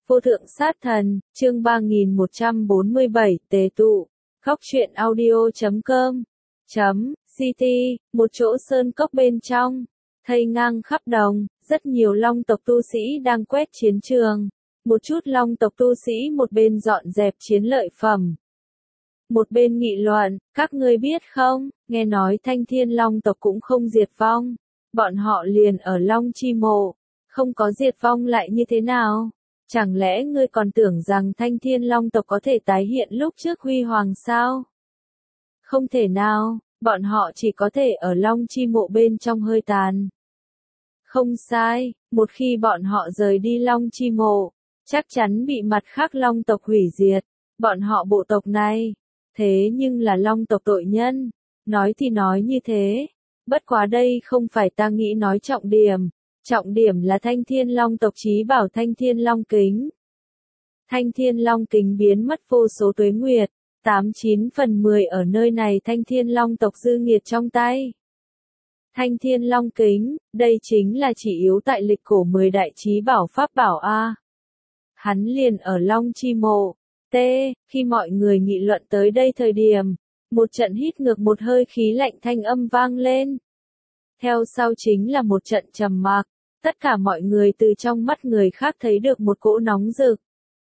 Vô thượng sát thần, chương 3147, tề tụ, khóc truyện audio.com, ct, một chỗ sơn cốc bên trong, thây ngang khắp đồng, rất nhiều long tộc tu sĩ đang quét chiến trường. Một chút long tộc tu sĩ một bên dọn dẹp chiến lợi phẩm. Một bên nghị luận, các ngươi biết không, nghe nói Thanh Thiên Long tộc cũng không diệt vong. Bọn họ liền ở Long Chi Mộ, không có diệt vong lại như thế nào? Chẳng lẽ ngươi còn tưởng rằng Thanh Thiên Long tộc có thể tái hiện lúc trước huy hoàng sao? Không thể nào, bọn họ chỉ có thể ở Long Chi Mộ bên trong hơi tàn. Không sai, một khi bọn họ rời đi Long Chi Mộ, chắc chắn bị mặt khác Long tộc hủy diệt. Bọn họ bộ tộc này, thế nhưng là Long tộc tội nhân. Nói thì nói như thế, bất quá đây không phải ta nghĩ nói trọng điểm. Trọng điểm là Thanh Thiên Long tộc chí bảo Thanh Thiên Long kính. Thanh Thiên Long kính biến mất vô số tuế nguyệt, 89 phần 10 ở nơi này Thanh Thiên Long tộc dư nghiệt trong tay. Thanh Thiên Long kính, đây chính là chỉ yếu tại lịch cổ 10 đại chí bảo pháp bảo A. Hắn liền ở Long Chi Mộ. Khi mọi người nghị luận tới đây thời điểm, một trận hít ngược một hơi khí lạnh thanh âm vang lên. Theo sau chính là một trận trầm mặc, tất cả mọi người từ trong mắt người khác thấy được một cỗ nóng rực.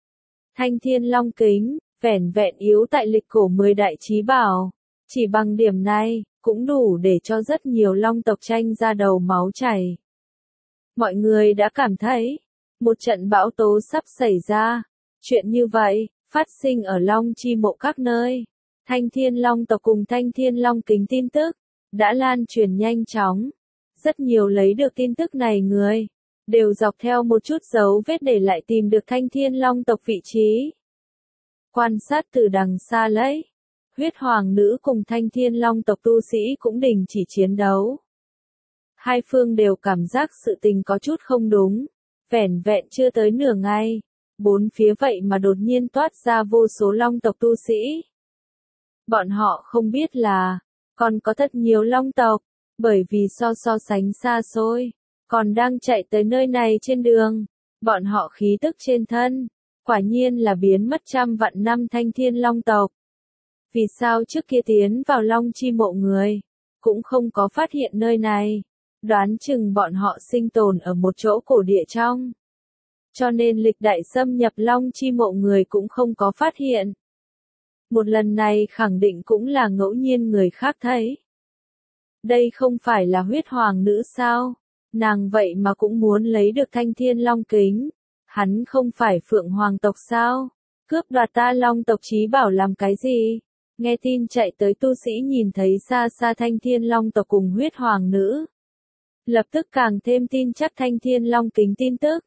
Thanh Thiên Long kính, vẻn vẹn yếu tại lịch cổ 10 đại chí bảo, chỉ bằng điểm này, cũng đủ để cho rất nhiều long tộc tranh ra đầu máu chảy. Mọi người đã cảm thấy, một trận bão tố sắp xảy ra. Chuyện như vậy, phát sinh ở Long Chi Mộ các nơi. Thanh Thiên Long tộc cùng Thanh Thiên Long kính tin tức, đã lan truyền nhanh chóng. Rất nhiều lấy được tin tức này người, đều dọc theo một chút dấu vết để lại tìm được Thanh Thiên Long tộc vị trí. Quan sát từ đằng xa lấy, huyết hoàng nữ cùng Thanh Thiên Long tộc tu sĩ cũng đình chỉ chiến đấu. Hai phương đều cảm giác sự tình có chút không đúng, vẻn vẹn chưa tới nửa ngày, bốn phía vậy mà đột nhiên toát ra vô số long tộc tu sĩ. Bọn họ không biết là, còn có thật nhiều long tộc, bởi vì so sánh xa xôi, còn đang chạy tới nơi này trên đường, bọn họ khí tức trên thân, quả nhiên là biến mất trăm vạn năm Thanh Thiên Long tộc. Vì sao trước kia tiến vào Long Chi Mộ người, cũng không có phát hiện nơi này, đoán chừng bọn họ sinh tồn ở một chỗ cổ địa trong. Cho nên lịch đại xâm nhập Long Chi Mộ người cũng không có phát hiện. Một lần này khẳng định cũng là ngẫu nhiên người khác thấy. Đây không phải là huyết hoàng nữ sao? Nàng vậy mà cũng muốn lấy được Thanh Thiên Long kính. Hắn không phải phượng hoàng tộc sao? Cướp đoạt ta long tộc chí bảo làm cái gì? Nghe tin chạy tới tu sĩ nhìn thấy xa xa Thanh Thiên Long tộc cùng huyết hoàng nữ. Lập tức càng thêm tin chắc Thanh Thiên Long kính tin tức.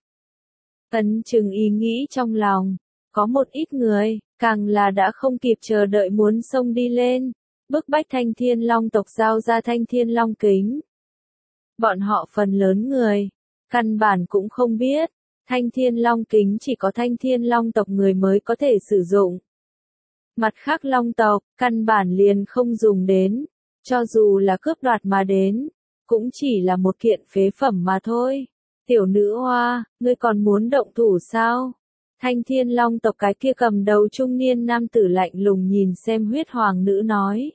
Ấn chừng ý nghĩ trong lòng. Có một ít người, càng là đã không kịp chờ đợi muốn xông đi lên, bức bách Thanh Thiên Long tộc giao ra Thanh Thiên Long kính. Bọn họ phần lớn người, căn bản cũng không biết, Thanh Thiên Long kính chỉ có Thanh Thiên Long tộc người mới có thể sử dụng. Mặt khác long tộc, căn bản liền không dùng đến, cho dù là cướp đoạt mà đến, cũng chỉ là một kiện phế phẩm mà thôi. Tiểu nữ hoa, ngươi còn muốn động thủ sao? Thanh Thiên Long tộc cái kia cầm đầu trung niên nam tử lạnh lùng nhìn xem huyết hoàng nữ nói.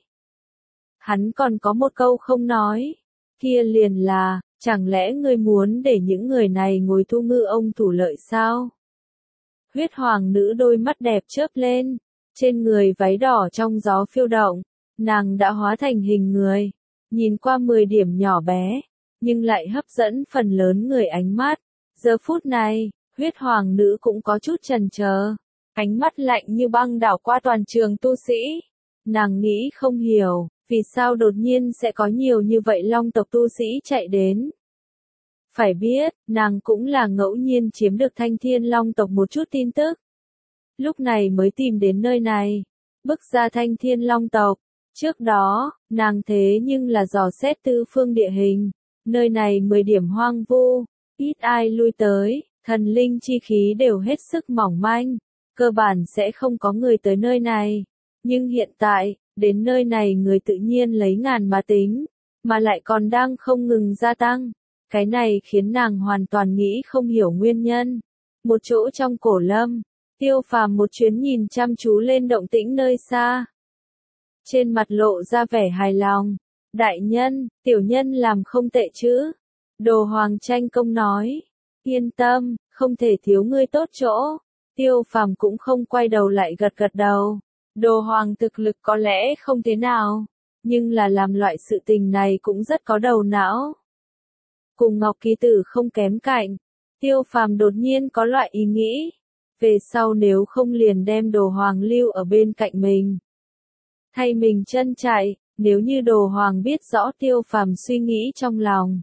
Hắn còn có một câu không nói, kia liền là, chẳng lẽ ngươi muốn để những người này ngồi thu ngư ông thủ lợi sao? Huyết hoàng nữ đôi mắt đẹp chớp lên, trên người váy đỏ trong gió phiêu động, nàng đã hóa thành hình người, nhìn qua 10 điểm nhỏ bé, nhưng lại hấp dẫn phần lớn người ánh mắt. Giờ phút này, huyết hoàng nữ cũng có chút chần chờ, ánh mắt lạnh như băng đảo qua toàn trường tu sĩ. Nàng nghĩ không hiểu, vì sao đột nhiên sẽ có nhiều như vậy long tộc tu sĩ chạy đến. Phải biết, nàng cũng là ngẫu nhiên chiếm được Thanh Thiên Long tộc một chút tin tức. Lúc này mới tìm đến nơi này, bước ra Thanh Thiên Long tộc. Trước đó, nàng thế nhưng là dò xét tư phương địa hình, nơi này 10 điểm hoang vu, ít ai lui tới. Thần linh chi khí đều hết sức mỏng manh, cơ bản sẽ không có người tới nơi này. Nhưng hiện tại, đến nơi này người tự nhiên lấy ngàn mà tính, mà lại còn đang không ngừng gia tăng. Cái này khiến nàng hoàn toàn nghĩ không hiểu nguyên nhân. một chỗ trong cổ lâm, Tiêu Phàm một chuyến nhìn chăm chú lên động tĩnh nơi xa. Trên mặt lộ ra vẻ hài lòng. Đại nhân, tiểu nhân làm không tệ chứ? Đồ Hoàng tranh công nói. Yên tâm, không thể thiếu ngươi tốt chỗ. Tiêu Phàm cũng không quay đầu lại gật gật đầu. Đồ Hoàng thực lực có lẽ không thế nào, nhưng là làm loại sự tình này cũng rất có đầu não. Cùng Ngọc Kỳ Tử không kém cạnh, Tiêu Phàm đột nhiên có loại ý nghĩ. Về sau nếu không liền đem Đồ Hoàng lưu ở bên cạnh mình. Thay mình chân chạy, nếu như Đồ Hoàng biết rõ Tiêu Phàm suy nghĩ trong lòng.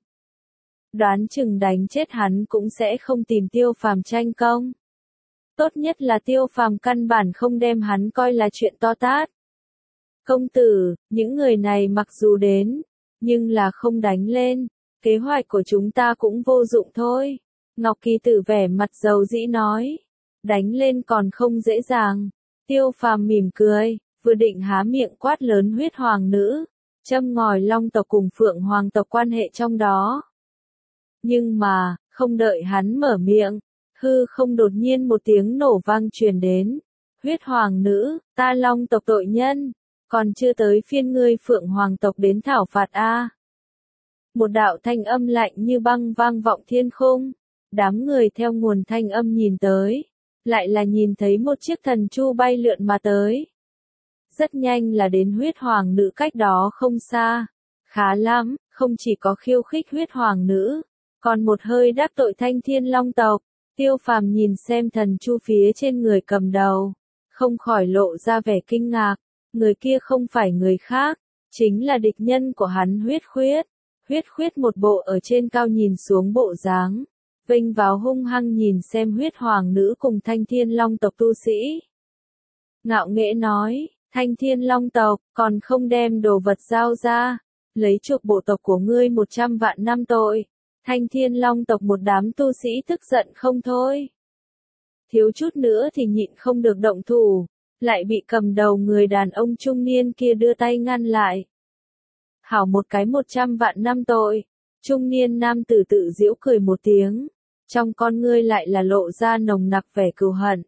Đoán chừng đánh chết hắn cũng sẽ không tìm Tiêu Phàm tranh công. Tốt nhất là Tiêu Phàm căn bản không đem hắn coi là chuyện to tát. Công tử, những người này mặc dù đến, nhưng là không đánh lên, kế hoạch của chúng ta cũng vô dụng thôi. Ngọc Kỳ Tử vẻ mặt dầu dĩ nói. Đánh lên còn không dễ dàng. Tiêu Phàm mỉm cười, vừa định há miệng quát lớn huyết hoàng nữ, châm ngòi Long tộc cùng Phượng Hoàng tộc quan hệ trong đó. Nhưng mà, không đợi hắn mở miệng, hư không đột nhiên một tiếng nổ vang truyền đến. Huyết hoàng nữ, ta Long tộc tội nhân, còn chưa tới phiên ngươi Phượng Hoàng tộc đến thảo phạt a. Một đạo thanh âm lạnh như băng vang vọng thiên khung. Đám người theo nguồn thanh âm nhìn tới, lại là nhìn thấy một chiếc thần chu bay lượn mà tới. Rất nhanh là đến huyết hoàng nữ cách đó không xa. Khá lắm, không chỉ có khiêu khích huyết hoàng nữ, còn một hơi đắc tội Thanh Thiên Long tộc. Tiêu Phàm nhìn xem thần chu phía trên người cầm đầu, không khỏi lộ ra vẻ kinh ngạc. Người kia không phải người khác, chính là địch nhân của hắn Huyết Khuyết. Huyết Khuyết một bộ ở trên cao nhìn xuống bộ dáng, vênh vào hung hăng nhìn xem huyết hoàng nữ cùng Thanh Thiên Long tộc tu sĩ. Ngạo nghễ nói, Thanh Thiên Long tộc, còn không đem đồ vật giao ra, lấy chuộc bộ tộc của ngươi 100 vạn năm tội. Thanh Thiên Long tộc một đám tu sĩ tức giận không thôi. Thiếu chút nữa thì nhịn không được động thủ, lại bị cầm đầu người đàn ông trung niên kia đưa tay ngăn lại. Hảo một cái 100 vạn năm tội. Trung niên nam tử tự giễu cười một tiếng, trong con ngươi lại là lộ ra nồng nặc vẻ cừu hận.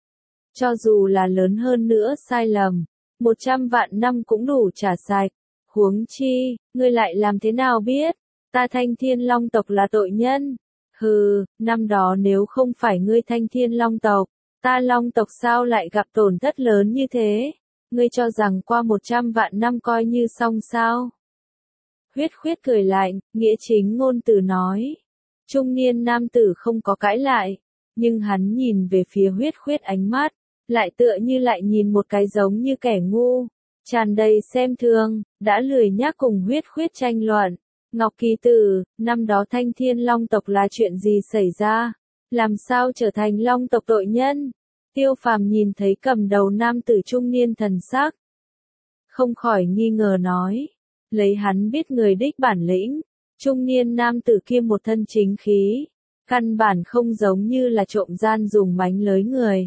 Cho dù là lớn hơn nữa sai lầm, 100 vạn năm cũng đủ trả sạch. Huống chi, ngươi lại làm thế nào biết, ta Thanh Thiên Long tộc là tội nhân? Hừ, năm đó nếu không phải ngươi Thanh Thiên Long tộc, ta Long tộc sao lại gặp tổn thất lớn như thế? Ngươi cho rằng qua 100 vạn năm coi như xong sao? Huyết Khuyết cười lạnh, nghĩa chính ngôn từ nói. Trung niên nam tử không có cãi lại, nhưng hắn nhìn về phía Huyết Khuyết ánh mắt, lại tựa như lại nhìn một cái giống như kẻ ngu, tràn đầy xem thường, đã lười nhác cùng Huyết Khuyết tranh luận. Ngọc Kỳ Tử, năm đó Thanh Thiên Long tộc là chuyện gì xảy ra? Làm sao trở thành Long tộc tội nhân? Tiêu Phàm nhìn thấy cầm đầu nam tử trung niên thần sắc, không khỏi nghi ngờ nói. Lấy hắn biết người đích bản lĩnh, trung niên nam tử kia một thân chính khí, căn bản không giống như là trộm gian dùng mánh lới người.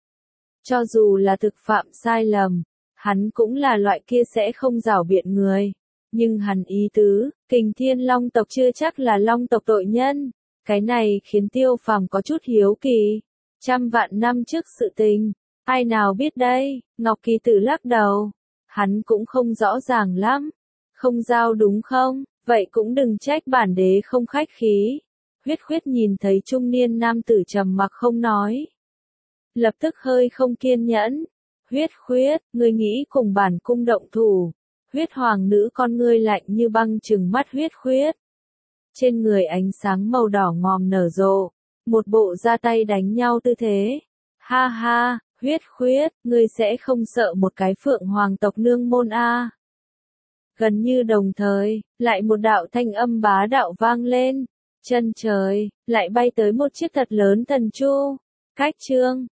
Cho dù là thực phạm sai lầm, hắn cũng là loại kia sẽ không giảo biện người. Nhưng hắn ý tứ, Kình Thiên Long tộc chưa chắc là Long tộc tội nhân. Cái này khiến Tiêu Phàm có chút hiếu kỳ. 100 vạn năm trước sự tình, ai nào biết đây? Ngọc Kỳ Tử lắc đầu. Hắn cũng không rõ ràng lắm. Không giao đúng không? Vậy cũng đừng trách bản đế không khách khí. Huyết Khuyết nhìn thấy trung niên nam tử trầm mặc không nói, lập tức hơi không kiên nhẫn. Huyết Khuyết, ngươi nghĩ cùng bản cung động thủ? Huyết hoàng nữ con ngươi lạnh như băng trừng mắt Huyết Khuyết. Trên người ánh sáng màu đỏ ngòm nở rộ, một bộ ra tay đánh nhau tư thế. Ha ha, Huyết Khuyết, ngươi sẽ không sợ một cái Phượng Hoàng tộc nương môn a? Gần như đồng thời, lại một đạo thanh âm bá đạo vang lên. Chân trời, lại bay tới một chiếc thật lớn thần chu. Cách chương